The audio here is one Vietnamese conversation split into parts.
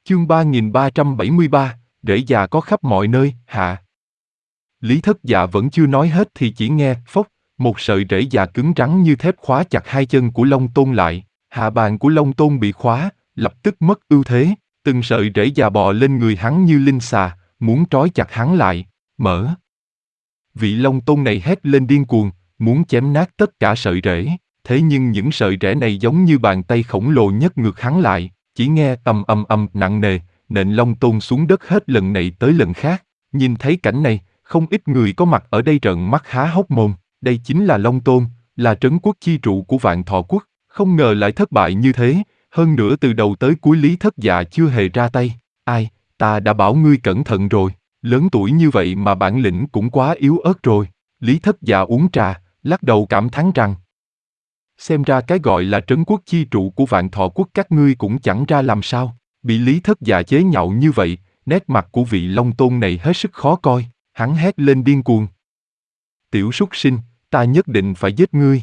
Chương 3373, rễ già có khắp mọi nơi, hạ. Lý Thất Dạ vẫn chưa nói hết thì chỉ nghe, phốc, một sợi rễ già cứng rắn như thép khóa chặt hai chân của Long Tôn lại, hạ bàn của Long Tôn bị khóa, lập tức mất ưu thế, từng sợi rễ già bò lên người hắn như linh xà, muốn trói chặt hắn lại, mở. Vị Long Tôn này hét lên điên cuồng, muốn chém nát tất cả sợi rễ, thế nhưng những sợi rễ này giống như bàn tay khổng lồ nhấc ngược hắn lại, chỉ nghe ầm ầm ầm nặng nề, nện Long Tôn xuống đất hết lần này tới lần khác. Nhìn thấy cảnh này, không ít người có mặt ở đây trợn mắt há hốc mồm, đây chính là Long Tôn, là trấn quốc chi trụ của Vạn Thọ quốc, không ngờ lại thất bại như thế, hơn nữa từ đầu tới cuối Lý Thất Dạ chưa hề ra tay. Ai, ta đã bảo ngươi cẩn thận rồi, lớn tuổi như vậy mà bản lĩnh cũng quá yếu ớt rồi. Lý Thất Dạ uống trà, lắc đầu cảm thán rằng, xem ra cái gọi là trấn quốc chi trụ của Vạn Thọ quốc các ngươi cũng chẳng ra làm sao. Bị Lý Thất Dạ chế nhạo như vậy, nét mặt của vị Long Tôn này hết sức khó coi, hắn hét lên điên cuồng. Tiểu súc sinh, ta nhất định phải giết ngươi.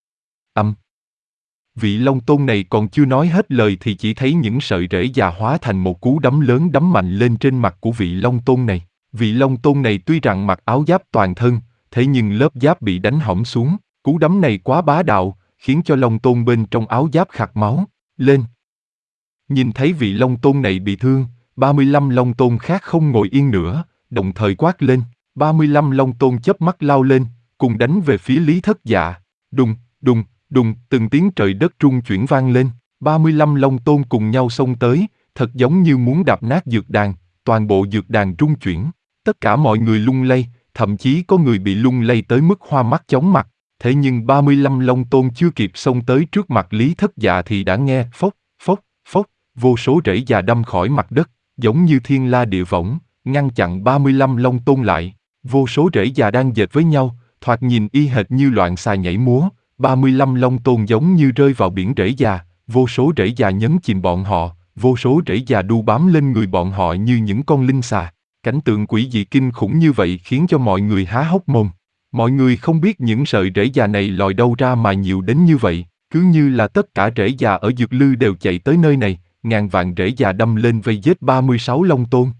Vị Long Tôn này còn chưa nói hết lời thì chỉ thấy những sợi rễ già hóa thành một cú đấm lớn đấm mạnh lên trên mặt của vị Long Tôn này. Vị Long Tôn này tuy rằng mặc áo giáp toàn thân, thế nhưng lớp giáp bị đánh hỏng xuống, cú đấm này quá bá đạo, khiến cho Long Tôn bên trong áo giáp khạc máu, lên. Nhìn thấy vị Long Tôn này bị thương, 35 Long Tôn khác không ngồi yên nữa, đồng thời quát lên, 35 Long Tôn chớp mắt lao lên, cùng đánh về phía Lý Thất Dạ. Đùng, đùng, đùng, từng tiếng trời đất rung chuyển vang lên, 35 Long Tôn cùng nhau xông tới, thật giống như muốn đạp nát dược đàn, toàn bộ dược đàn rung chuyển, tất cả mọi người lung lay, thậm chí có người bị lung lay tới mức hoa mắt chóng mặt, thế nhưng 35 Long Tôn chưa kịp xông tới trước mặt Lý Thất Dạ thì đã nghe phốc, phốc, phốc, vô số rễ già đâm khỏi mặt đất, giống như thiên la địa võng, ngăn chặn 35 Long Tôn lại, vô số rễ già đang dệt với nhau, thoạt nhìn y hệt như loạn xà nhảy múa, 35 Long Tôn giống như rơi vào biển rễ già, vô số rễ già nhấn chìm bọn họ, vô số rễ già đu bám lên người bọn họ như những con linh xà. Cảnh tượng quỷ dị kinh khủng như vậy khiến cho mọi người há hốc mồm. Mọi người không biết những sợi rễ già này lòi đâu ra mà nhiều đến như vậy, cứ như là tất cả rễ già ở Dược Lư đều chạy tới nơi này, ngàn vạn rễ già đâm lên vây giết 36 Long Tôn.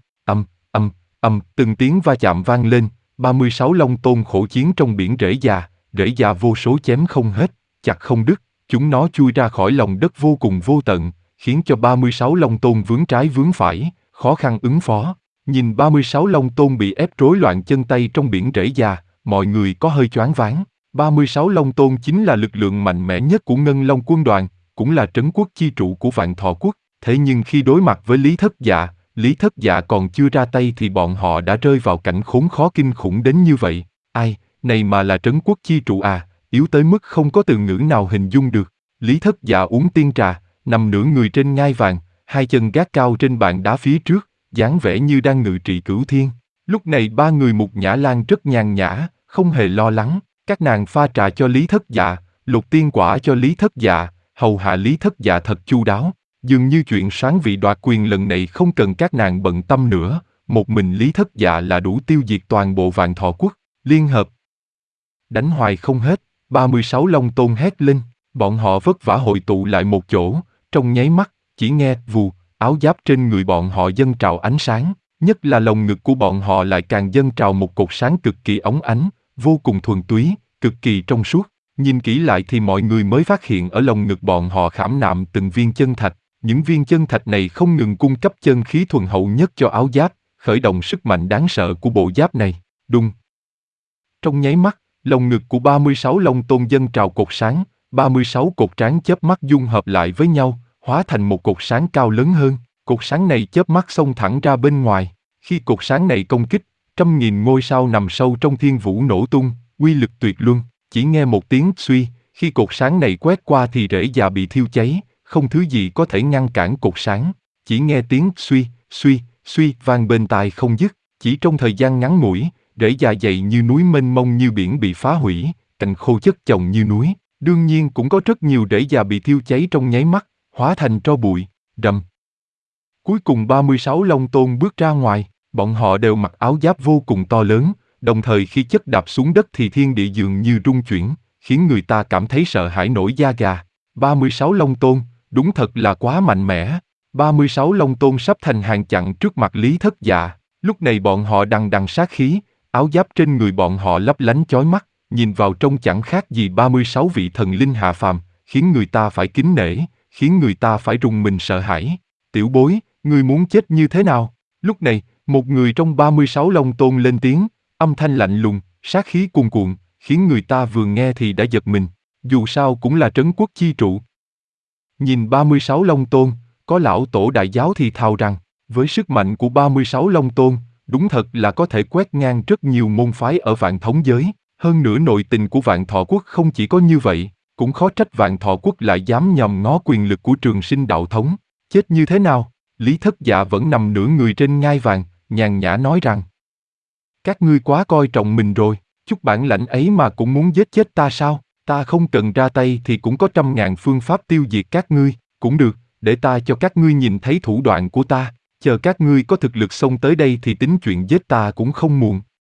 Từng tiếng va chạm vang lên, 36 Long Tôn khổ chiến trong biển rễ già vô số chém không hết, chặt không đứt, chúng nó chui ra khỏi lòng đất vô cùng vô tận, khiến cho 36 Long Tôn vướng trái vướng phải, khó khăn ứng phó. Nhìn 36 Long Tôn bị ép rối loạn chân tay trong biển rễ già, mọi người có hơi choáng váng. 36 Long Tôn chính là lực lượng mạnh mẽ nhất của Ngân Long quân đoàn, cũng là trấn quốc chi trụ của Vạn Thọ quốc. Thế nhưng khi đối mặt với Lý Thất Dạ còn chưa ra tay thì bọn họ đã rơi vào cảnh khốn khó kinh khủng đến như vậy. Ai, này mà là trấn quốc chi trụ à, yếu tới mức không có từ ngữ nào hình dung được. Lý Thất Dạ uống tiên trà, nằm nửa người trên ngai vàng, hai chân gác cao trên bàn đá phía trước, dáng vẻ như đang ngự trị cửu thiên. Lúc này ba người Mục Nhã Lan rất nhàn nhã, không hề lo lắng, các nàng pha trà cho Lý Thất Dạ, lục tiên quả cho Lý Thất Dạ, hầu hạ Lý Thất Dạ thật chu đáo. Dường như chuyện soán vị đoạt quyền lần này không cần các nàng bận tâm nữa, một mình Lý Thất Dạ là đủ tiêu diệt toàn bộ Vạn Thọ quốc, liên hợp. Đánh hoài không hết, 36 Long Tôn hét lên, bọn họ vất vả hội tụ lại một chỗ, trong nháy mắt, chỉ nghe vù, áo giáp trên người bọn họ dâng trào ánh sáng, nhất là lồng ngực của bọn họ lại càng dâng trào một cột sáng cực kỳ óng ánh, vô cùng thuần túy, cực kỳ trong suốt. Nhìn kỹ lại thì mọi người mới phát hiện ở lồng ngực bọn họ khảm nạm từng viên chân thạch. Những viên chân thạch này không ngừng cung cấp chân khí thuần hậu nhất cho áo giáp, khởi động sức mạnh đáng sợ của bộ giáp này. Đùng. Trong nháy mắt, lồng ngực của 36 Long Tôn dâng trào cột sáng, 36 cột tráng chớp mắt dung hợp lại với nhau, hóa thành một cột sáng cao lớn hơn. Cột sáng này chớp mắt xông thẳng ra bên ngoài. Khi cột sáng này công kích, 100.000 ngôi sao nằm sâu trong thiên vũ nổ tung, uy lực tuyệt luân. Chỉ nghe một tiếng suy, khi cột sáng này quét qua thì rễ già bị thiêu cháy. Không thứ gì có thể ngăn cản cột sáng, chỉ nghe tiếng suy, suy, suy vang bên tai không dứt, chỉ trong thời gian ngắn ngủi, rễ già dày như núi mênh mông như biển bị phá hủy, cành khô chất chồng như núi, đương nhiên cũng có rất nhiều rễ già bị thiêu cháy trong nháy mắt, hóa thành tro bụi, rầm. Cuối cùng 36 Long Tôn bước ra ngoài, bọn họ đều mặc áo giáp vô cùng to lớn, đồng thời khi chất đạp xuống đất thì thiên địa dường như rung chuyển, khiến người ta cảm thấy sợ hãi nổi da gà. 36 Long Tôn, đúng thật là quá mạnh mẽ. 36 Long Tôn sắp thành hàng chặn trước mặt Lý Thất Dạ, lúc này bọn họ đằng đằng sát khí, áo giáp trên người bọn họ lấp lánh chói mắt, nhìn vào trông chẳng khác gì 36 vị thần linh hạ phàm, khiến người ta phải kính nể, khiến người ta phải rùng mình sợ hãi. Tiểu bối, ngươi muốn chết như thế nào? Lúc này, một người trong 36 Long Tôn lên tiếng, âm thanh lạnh lùng, sát khí cuồn cuộn, khiến người ta vừa nghe thì đã giật mình, dù sao cũng là trấn quốc chi trụ. Nhìn 36 Long Tôn, có lão tổ đại giáo thì thào rằng, với sức mạnh của 36 Long Tôn, đúng thật là có thể quét ngang rất nhiều môn phái ở Vạn Thống giới, hơn nữa nội tình của Vạn Thọ Quốc không chỉ có như vậy, cũng khó trách Vạn Thọ Quốc lại dám nhòm ngó quyền lực của Trường Sinh đạo thống. Chết như thế nào? Lý Thất Dạ vẫn nằm nửa người trên ngai vàng, nhàn nhã nói rằng, các ngươi quá coi trọng mình rồi, chút bản lãnh ấy mà cũng muốn giết chết ta sao? Ta không cần ra tay thì cũng có 100.000 phương pháp tiêu diệt các ngươi, cũng được, để ta cho các ngươi nhìn thấy thủ đoạn của ta, chờ các ngươi có thực lực xông tới đây thì tính chuyện giết ta cũng không muộn.